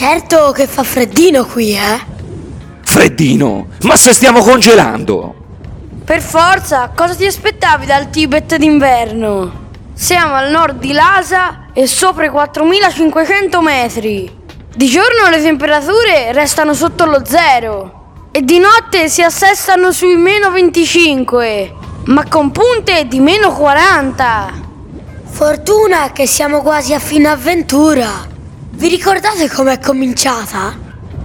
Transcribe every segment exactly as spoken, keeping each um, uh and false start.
Certo che fa freddino qui, eh? Freddino? Ma se stiamo congelando! Per forza, cosa ti aspettavi dal Tibet d'inverno? Siamo al nord di Lhasa e sopra i quattromilacinquecento metri. Di giorno le temperature restano sotto lo zero e di notte si assestano sui meno venticinque, ma con punte di meno quaranta. Fortuna che siamo quasi a fine avventura. Vi ricordate com'è cominciata?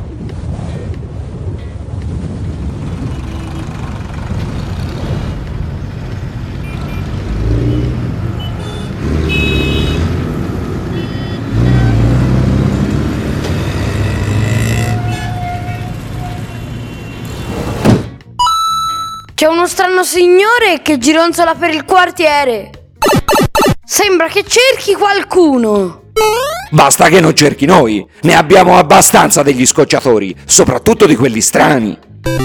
C'è uno strano signore che gironzola per il quartiere. Sembra che cerchi qualcuno. Basta che non cerchi noi, ne abbiamo abbastanza degli scocciatori, soprattutto di quelli strani.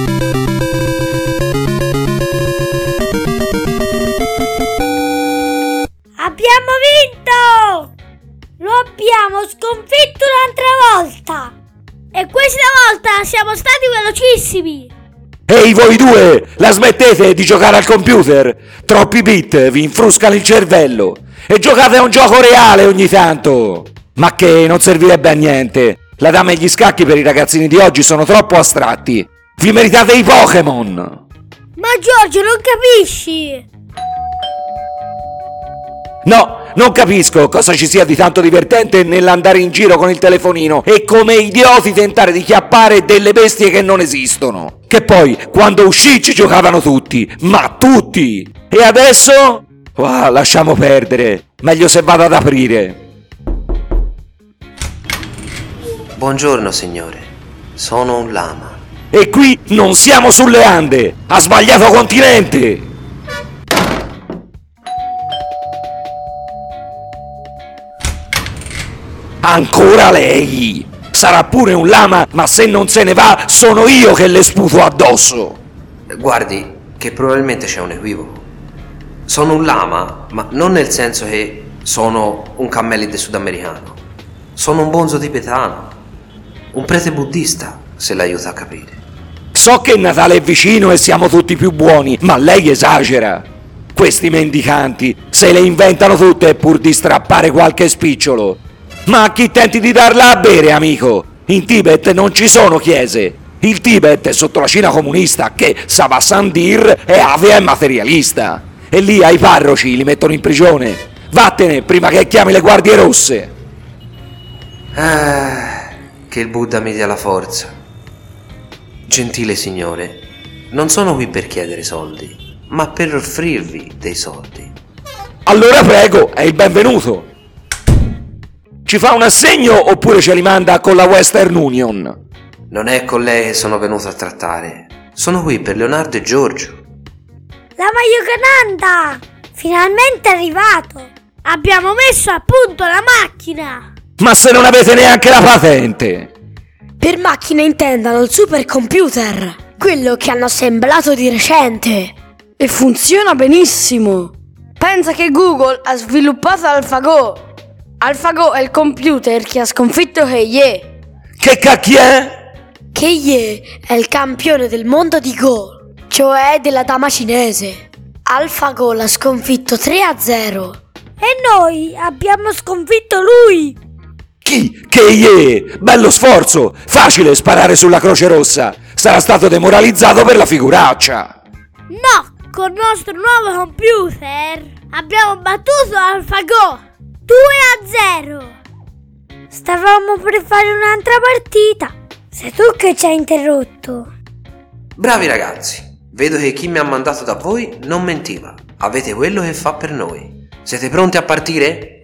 Abbiamo vinto! Lo abbiamo sconfitto un'altra volta! E questa volta siamo stati velocissimi! Ehi voi due, la smettete di giocare al computer? Troppi bit vi infruscano il cervello e giocate a un gioco reale ogni tanto! Ma che non servirebbe a niente, la dama e gli scacchi per i ragazzini di oggi sono troppo astratti, vi meritate i Pokémon! Ma Giorgio, non capisci? No, non capisco cosa ci sia di tanto divertente nell'andare in giro con il telefonino e come idioti tentare di chiappare delle bestie che non esistono. Che poi, quando uscì ci giocavano tutti, ma tutti! E adesso? Oh, lasciamo perdere, meglio se vado ad aprire. Buongiorno signore, sono un lama. E qui non siamo sulle Ande, ha sbagliato continente! Ancora lei! Sarà pure un lama, ma se non se ne va, sono io che le sputo addosso! Guardi, che probabilmente c'è un equivoco. Sono un lama, ma non nel senso che sono un cammelide sudamericano. Sono un bonzo tibetano, un prete buddista, se l'aiuta a capire. So che Natale è vicino e siamo tutti più buoni, ma lei esagera! Questi mendicanti se le inventano tutte pur di strappare qualche spicciolo! Ma a chi tenti di darla a bere, amico? In Tibet non ci sono chiese. Il Tibet è sotto la Cina comunista che Savasandir è avea e materialista. E lì ai parroci li mettono in prigione. Vattene prima che chiami le guardie rosse. Ah, che il Buddha mi dia la forza. Gentile signore, non sono qui per chiedere soldi, ma per offrirvi dei soldi. Allora prego, è il benvenuto. Ci fa un assegno oppure ce li manda con la Western Union? Non è con lei che sono venuto a trattare. Sono qui per Leonardo e Giorgio. Lama Yogananda! Finalmente è arrivato! Abbiamo messo a punto la macchina! Ma se non avete neanche la patente! Per macchina intendano il supercomputer, quello che hanno assemblato di recente. E funziona benissimo. Pensa che Google ha sviluppato AlphaGo. AlphaGo è il computer che ha sconfitto Heye. Che cacchio è? Heye è il campione del mondo di Go, cioè della dama cinese. AlphaGo l'ha sconfitto tre a zero. E noi abbiamo sconfitto lui! Chi? Che bello sforzo! Facile sparare sulla Croce Rossa! Sarà stato demoralizzato per la figuraccia! No! Col nostro nuovo computer abbiamo battuto AlphaGo! due a zero. Stavamo per fare un'altra partita. Sei tu che ci hai interrotto. Bravi ragazzi, vedo che chi mi ha mandato da voi non mentiva. Avete quello che fa per noi. Siete pronti a partire?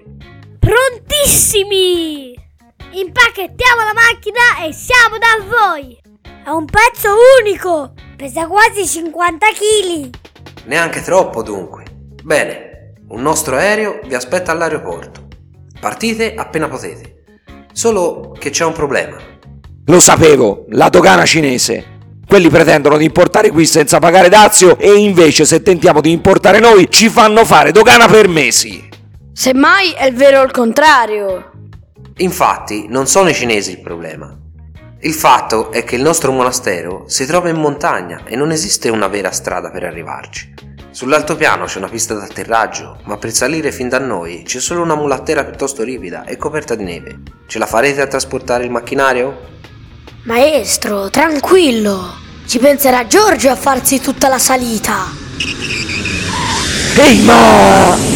Prontissimi! Impacchettiamo la macchina e siamo da voi. È un pezzo unico. Pesa quasi cinquanta chili. Neanche troppo dunque. Bene. Un nostro aereo vi aspetta all'aeroporto. Partite appena potete. Solo che c'è un problema. Lo sapevo, la dogana cinese. Quelli pretendono di importare qui senza pagare dazio e invece se tentiamo di importare noi ci fanno fare dogana per mesi. Semmai è vero il contrario. Infatti, non sono i cinesi il problema. Il fatto è che il nostro monastero si trova in montagna e non esiste una vera strada per arrivarci. Sull'altopiano c'è una pista d'atterraggio, ma per salire fin da noi c'è solo una mulattiera piuttosto ripida e coperta di neve. Ce la farete a trasportare il macchinario? Maestro, tranquillo. Ci penserà Giorgio a farsi tutta la salita. Ehi, ma...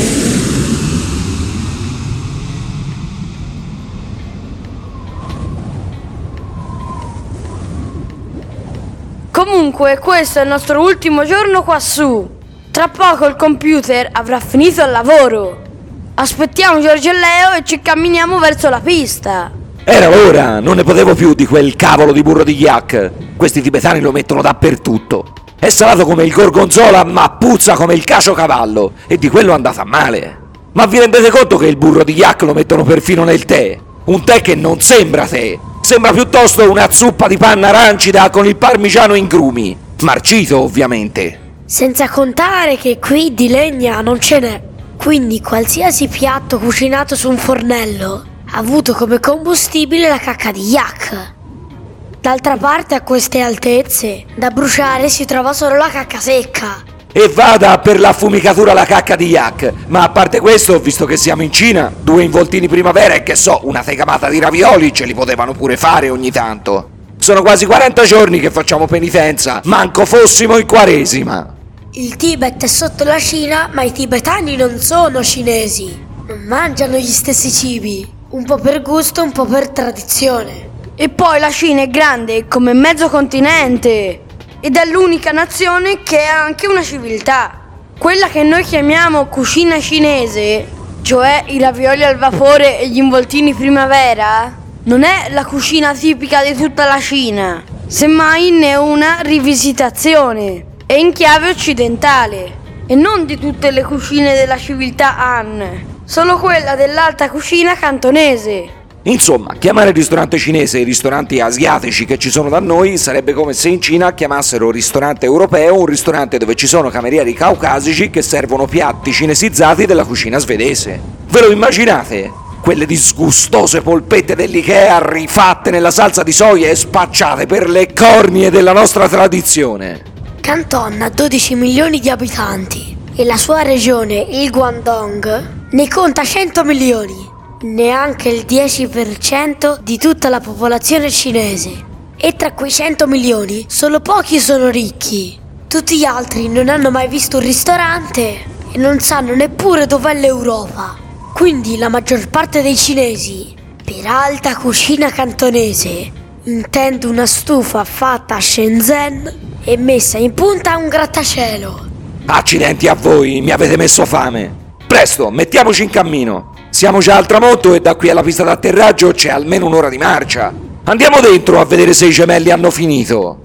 Comunque, questo è il nostro ultimo giorno qua su. Tra poco il computer avrà finito il lavoro. Aspettiamo Giorgio e Leo e ci camminiamo verso la pista. Era ora, non ne potevo più di quel cavolo di burro di yak. Questi tibetani lo mettono dappertutto. È salato come il gorgonzola, ma puzza come il caciocavallo. E di quello è andata male. Ma vi rendete conto che il burro di yak lo mettono perfino nel tè? Un tè che non sembra tè. Sembra piuttosto una zuppa di panna arancida con il parmigiano in grumi. Marcito, ovviamente. Senza contare che qui di legna non ce n'è. Quindi qualsiasi piatto cucinato su un fornello ha avuto come combustibile la cacca di yak. D'altra parte, a queste altezze, da bruciare si trova solo la cacca secca. E vada per l'affumicatura la cacca di yak. Ma a parte questo, visto che siamo in Cina, due involtini primavera e che so, una tegamata di ravioli ce li potevano pure fare ogni tanto. Sono quasi quaranta giorni che facciamo penitenza, manco fossimo in quaresima. Il Tibet è sotto la Cina, ma i tibetani non sono cinesi. Non mangiano gli stessi cibi, un po' per gusto, un po' per tradizione. E poi la Cina è grande come mezzo continente ed è l'unica nazione che ha anche una civiltà. Quella che noi chiamiamo cucina cinese, cioè i ravioli al vapore e gli involtini primavera, non è la cucina tipica di tutta la Cina, semmai ne è una rivisitazione e in chiave occidentale, e non di tutte le cucine della civiltà Han, solo quella dell'alta cucina cantonese. Insomma, chiamare il ristorante cinese i ristoranti asiatici che ci sono da noi sarebbe come se in Cina chiamassero ristorante europeo un ristorante dove ci sono camerieri caucasici che servono piatti cinesizzati della cucina svedese. Ve lo immaginate? Quelle disgustose polpette dell'Ikea rifatte nella salsa di soia e spacciate per le cornie della nostra tradizione. Canton ha dodici milioni di abitanti e la sua regione, il Guangdong, ne conta cento milioni. Neanche il dieci per cento di tutta la popolazione cinese. E tra quei cento milioni solo pochi sono ricchi. Tutti gli altri non hanno mai visto un ristorante e non sanno neppure dov'è l'Europa. Quindi la maggior parte dei cinesi, per alta cucina cantonese, intende una stufa fatta a Shenzhen e messa in punta a un grattacielo. Accidenti a voi, mi avete messo fame. Presto, mettiamoci in cammino. Siamo già al tramonto e da qui alla pista d'atterraggio c'è almeno un'ora di marcia. Andiamo dentro a vedere se i gemelli hanno finito.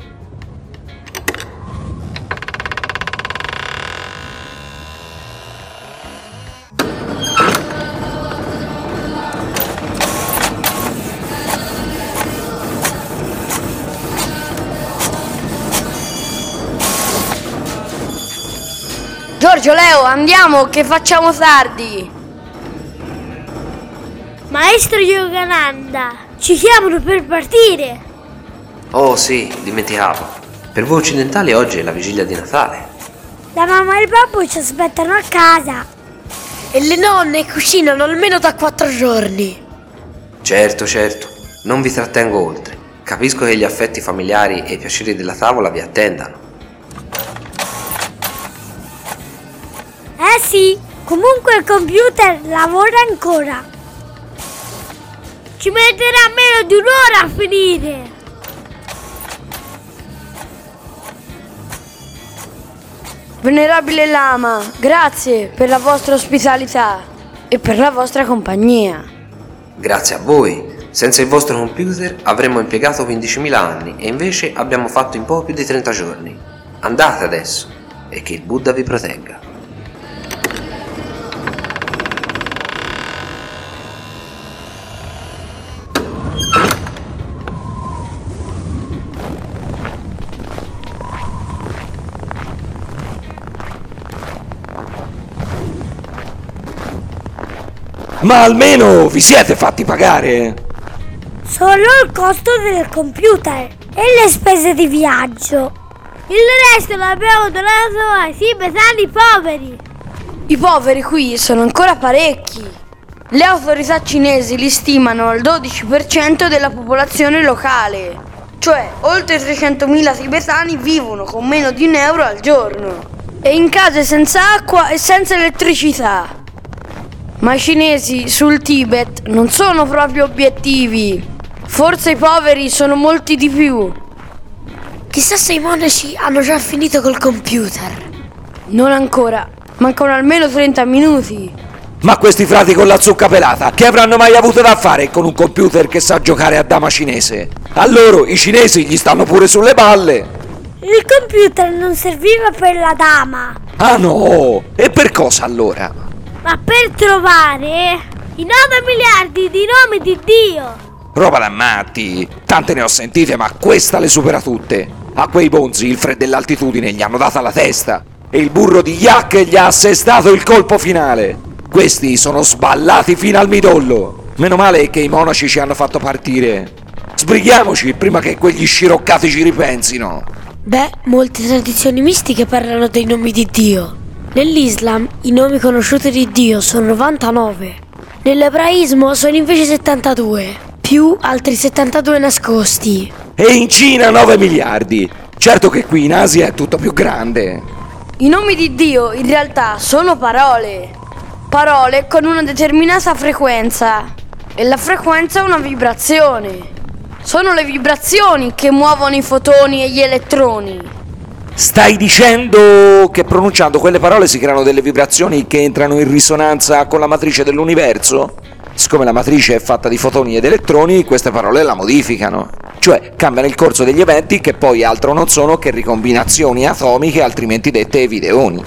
Giorgio, Leo, andiamo che facciamo tardi. Maestro Yogananda, ci chiamano per partire. Oh sì, dimenticavo. Per voi occidentali oggi è la vigilia di Natale. La mamma e il babbo ci aspettano a casa. E le nonne cucinano almeno da quattro giorni. Certo, certo, non vi trattengo oltre. Capisco che gli affetti familiari e i piaceri della tavola vi attendano. Eh sì, comunque il computer lavora ancora. Ci metterà meno di un'ora a finire. Venerabile Lama, grazie per la vostra ospitalità e per la vostra compagnia. Grazie a voi. Senza il vostro computer avremmo impiegato quindicimila anni e invece abbiamo fatto in poco più di trenta giorni. Andate adesso e che il Buddha vi protegga. Ma almeno vi siete fatti pagare? Solo il costo del computer e le spese di viaggio. Il resto l'abbiamo donato ai tibetani poveri. I poveri qui sono ancora parecchi. Le autorità cinesi li stimano al dodici per cento della popolazione locale, cioè oltre trecentomila tibetani vivono con meno di un euro al giorno e in case senza acqua e senza elettricità. Ma i cinesi sul Tibet non sono proprio obiettivi. Forse i poveri sono molti di più. Chissà se i monaci hanno già finito col computer. Non ancora, mancano almeno trenta minuti. Ma questi frati con la zucca pelata, che avranno mai avuto da fare con un computer che sa giocare a dama cinese? A loro i cinesi gli stanno pure sulle balle. Il computer non serviva per la dama, Ah no! E per cosa allora? ma per trovare i nove miliardi di nomi di Dio. Roba da matti! Tante ne ho sentite, ma questa le supera tutte. A quei bonzi il freddo dell'altitudine gli hanno data la testa e il burro di Yak gli ha assestato il colpo finale. Questi sono sballati fino al midollo. Meno male che i monaci ci hanno fatto partire. Sbrighiamoci prima che quegli sciroccati ci ripensino. Beh, molte tradizioni mistiche parlano dei nomi di Dio. Nell'Islam i nomi conosciuti di Dio sono novantanove. Nell'ebraismo sono invece settantadue, più altri settantadue nascosti. E in Cina nove miliardi. Certo che qui in Asia è tutto più grande. I nomi di Dio in realtà sono parole. Parole con una determinata frequenza. E la frequenza è una vibrazione. Sono le vibrazioni che muovono i fotoni e gli elettroni. Stai dicendo che pronunciando quelle parole si creano delle vibrazioni che entrano in risonanza con la matrice dell'universo? Siccome la matrice è fatta di fotoni ed elettroni, queste parole la modificano. Cioè cambiano il corso degli eventi che poi altro non sono che ricombinazioni atomiche, altrimenti dette videoni.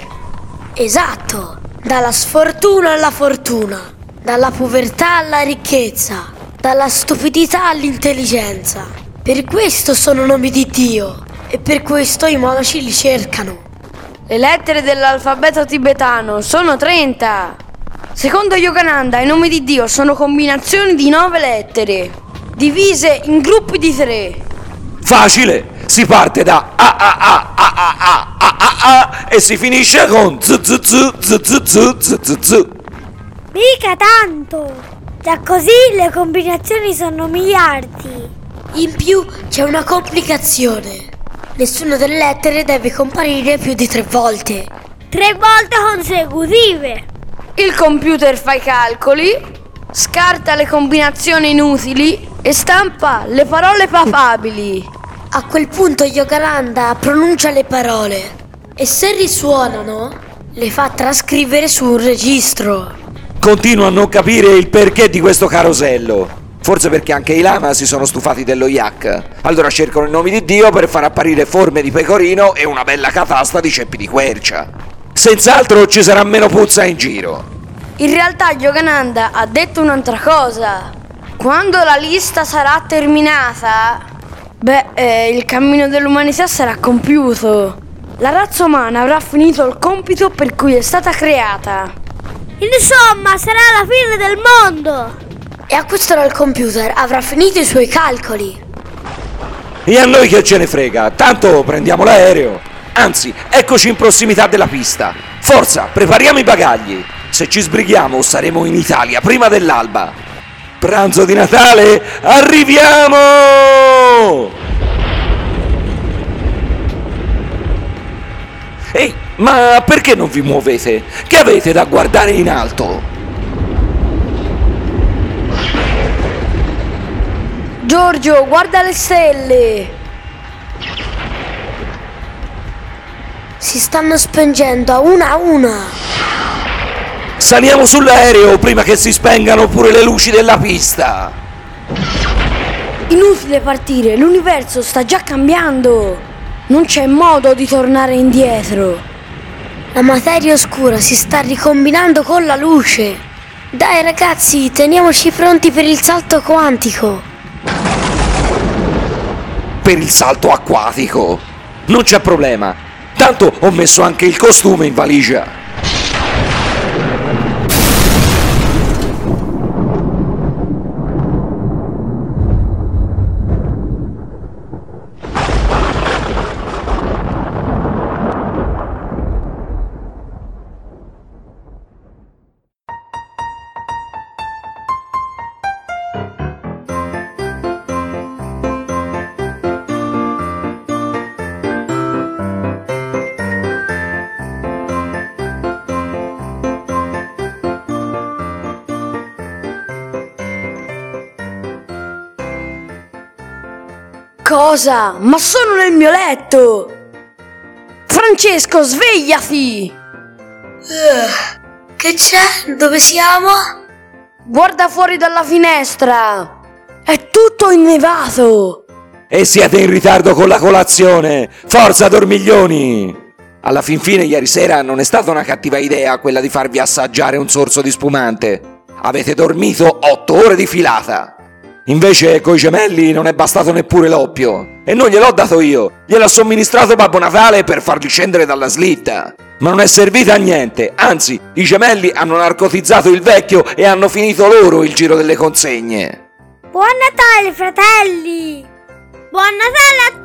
Esatto, dalla sfortuna alla fortuna, dalla povertà alla ricchezza, dalla stupidità all'intelligenza. Per questo sono nomi di Dio e per questo i monaci li cercano. Le lettere dell'alfabeto tibetano sono trenta. Secondo Yogananda i nomi di Dio sono combinazioni di nove lettere, divise in gruppi di tre. Facile! Si parte da A A A A A A A A A e si finisce con Z Z Z Z Z Z Z Z Z. Mica tanto! Già così le combinazioni sono miliardi. In più c'è una complicazione. Nessuna delle lettere deve comparire più di tre volte. Tre volte consecutive. Il computer fa i calcoli, scarta le combinazioni inutili e stampa le parole papabili. A quel punto Yogananda pronuncia le parole e se risuonano le fa trascrivere su un registro. Continuo a non capire il perché di questo carosello. Forse perché anche i lama si sono stufati dello yak. Allora cercano i nomi di Dio per far apparire forme di pecorino e una bella catasta di ceppi di quercia. Senz'altro ci sarà meno puzza in giro. In realtà Yogananda ha detto un'altra cosa. Quando la lista sarà terminata, beh, eh, il cammino dell'umanità sarà compiuto. La razza umana avrà finito il compito per cui è stata creata. Insomma, sarà la fine del mondo. E a quest'ora il computer avrà finito i suoi calcoli. E a noi che ce ne frega, tanto prendiamo l'aereo. Anzi, eccoci in prossimità della pista. Forza, prepariamo i bagagli. Se ci sbrighiamo saremo in Italia prima dell'alba. Pranzo di Natale, arriviamo! Ehi, ma perché non vi muovete? Che avete da guardare in alto? Giorgio, guarda le stelle! Si stanno spengendo a una a una. Saliamo sull'aereo prima che si spengano pure le luci della pista. Inutile partire, l'universo sta già cambiando. Non c'è modo di tornare indietro. La materia oscura si sta ricombinando con la luce. Dai ragazzi, teniamoci pronti per il salto quantico. Per il salto acquatico. Non c'è problema. Tanto ho messo anche il costume in valigia. Cosa? Ma sono nel mio letto! Francesco, svegliati! Uh, che c'è? Dove siamo? Guarda fuori dalla finestra! È tutto innevato! E siete in ritardo con la colazione! Forza, dormiglioni! Alla fin fine ieri sera non è stata una cattiva idea quella di farvi assaggiare un sorso di spumante. Avete dormito otto ore di filata. Invece coi gemelli non è bastato neppure l'oppio. E non gliel'ho dato io, gliel'ha somministrato Babbo Natale per farli scendere dalla slitta. Ma non è servita a niente, anzi, i gemelli hanno narcotizzato il vecchio e hanno finito loro il giro delle consegne. Buon Natale, fratelli! Buon Natale a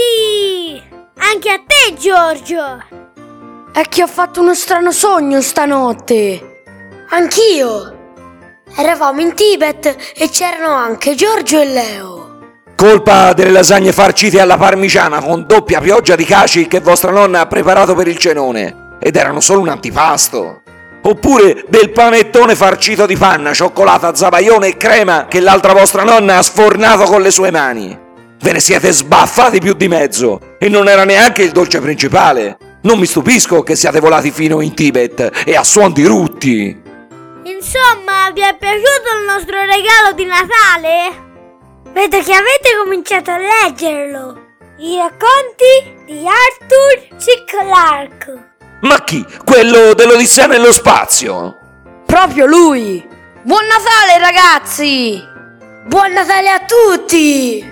tutti! Anche a te, Giorgio! È che ho fatto uno strano sogno stanotte. Anch'io! Eravamo in Tibet e c'erano anche Giorgio e Leo. Colpa delle lasagne farcite alla parmigiana con doppia pioggia di caci che vostra nonna ha preparato per il cenone. Ed erano solo un antipasto. Oppure del panettone farcito di panna, cioccolata, zabaione e crema che l'altra vostra nonna ha sfornato con le sue mani. Ve ne siete sbaffati più di mezzo e non era neanche il dolce principale. Non mi stupisco che siate volati fino in Tibet e a suon di rutti. Insomma, vi è piaciuto il nostro regalo di Natale? Vedo che avete cominciato a leggerlo. I racconti di Arthur C. Clarke. Ma chi? Quello dell'Odissea nello spazio? Proprio lui! Buon Natale, ragazzi! Buon Natale a tutti!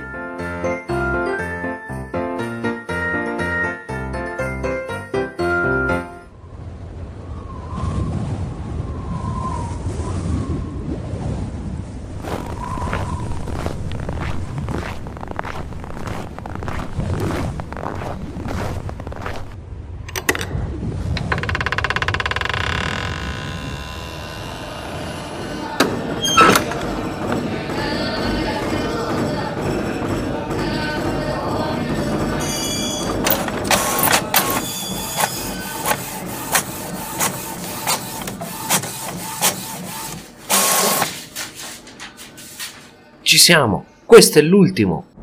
Ci siamo, questo è l'ultimo.